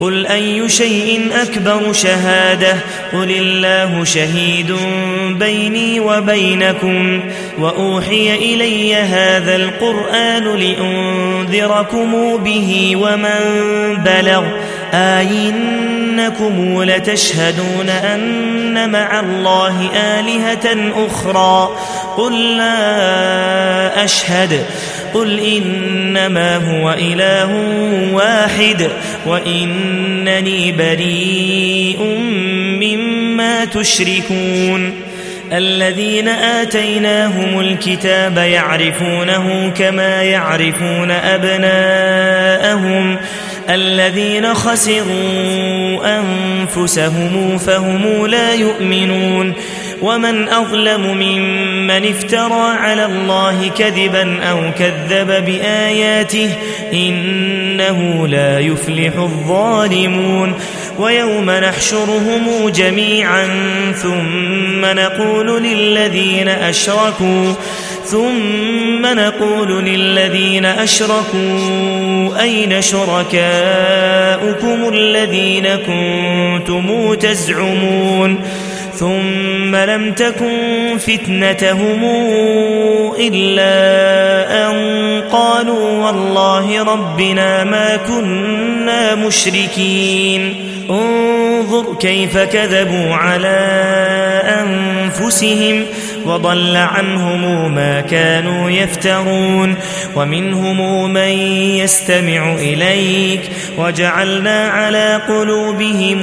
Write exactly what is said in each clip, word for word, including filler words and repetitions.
قل أي شيء أكبر شهادة قل الله شهيد بيني وبينكم وأوحي إلي هذا القرآن لأنذركم به ومن بلغ أئنكم لتشهدون أن مع الله آلهة أخرى قل لا أشهد قل إنما هو إله واحد وإنني بريء مما تشركون الذين آتيناهم الكتاب يعرفونه كما يعرفون أبناءهم الذين خسروا أنفسهم فهم لا يؤمنون ومن أظلم ممن افترى على الله كذبا أو كذب بآياته إنه لا يفلح الظالمون ويوم نحشرهم جميعا ثم نقول للذين أشركوا ثم نقول للذين أشركوا أين شركاؤكم الذين كنتم تزعمون ثم لم تكن فتنتهم إلا أن قالوا والله ربنا ما كنا مشركين انظر كيف كذبوا على أنفسهم وضل عنهم ما كانوا يفترون ومنهم من يستمع إليك وجعلنا على قلوبهم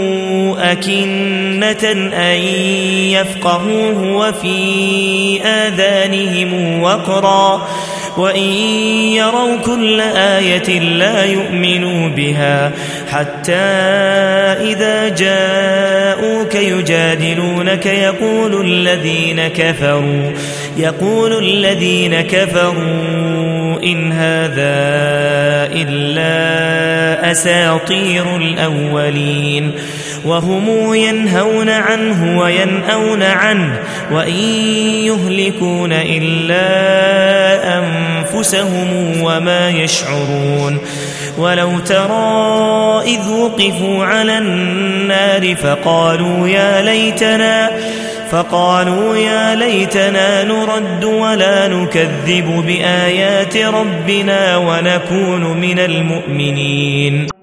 أكنة أن يفقهوه وفي آذانهم وقرا وإن يروا كل آية لا يؤمنوا بها حتى إذا جاءوك يجادلونك يقول الذين كفروا يقول الذين كفروا إن هذا إلا أساطير الأولين وهم ينهون عنه وينأون عنه وإن يهلكون إلا أنفسهم وما يشعرون ولو ترى إذ وقفوا على النار فقالوا يا ليتنا فقالوا يا ليتنا نرد ولا نكذب بآيات ربنا ونكون من المؤمنين.